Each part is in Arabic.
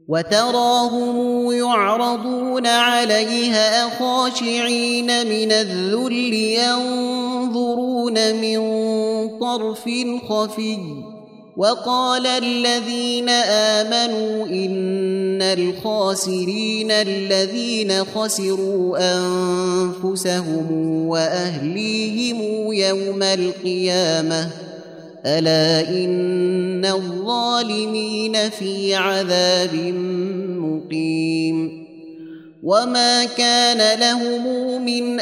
وتراهم يعرضون عليها خاشعين من الذل ينظرون من طرف خفي وقال الذين آمنوا إن الخاسرين الذين خسروا أنفسهم وأهليهم يوم القيامة ألا إن الظالمين في عذاب مقيم وما كان لهم من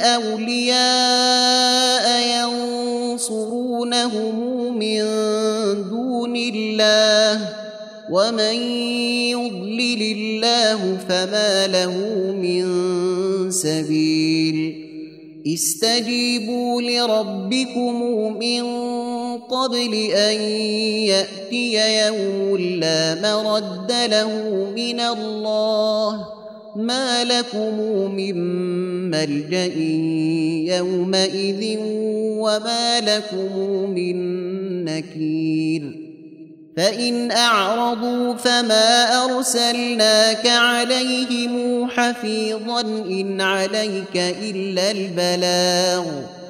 أولياء ينصرونهم من دون الله ومن يضلل الله فما له من سبيل استجيبوا لربكم من قبل أن يأتي يوم لا مرد له من الله ما لكم من ملجأ يومئذ وما لكم من نكير فإن أعرضوا فما أرسلناك عليهم حفيظا إن عليك إلا البلاغ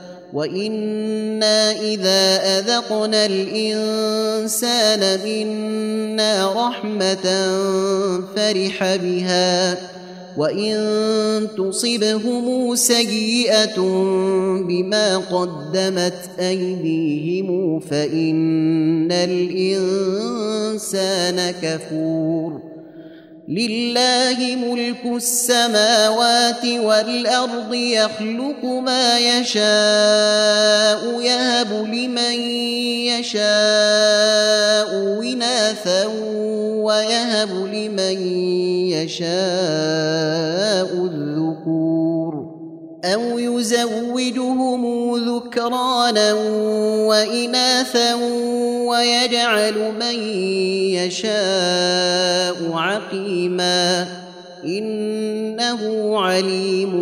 وإنا إذا أذقنا الإنسان منا رحمة فرح بها وإن تصبهم سيئة بما قدمت أيديهم فإن الإنسان كفور لله ملك السماوات والأرض يخلق ما يشاء يهب لمن يشاء إناثا ويهب لمن يشاء الذكور أو يزوجهم ذكرانا وإناثا ويجعل من يشاء عقيما إنه عليم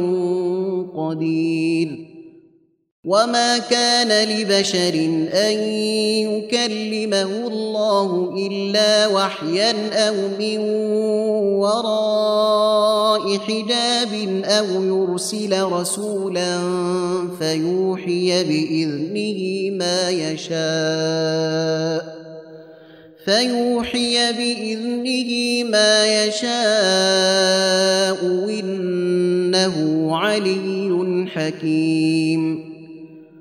قدير وما كان لبشر أن يكلمه الله إلا وحيا أو من وراء حجاب أو يرسل رسولا فيوحي بإذنه ما يشاء إنه علي حكيم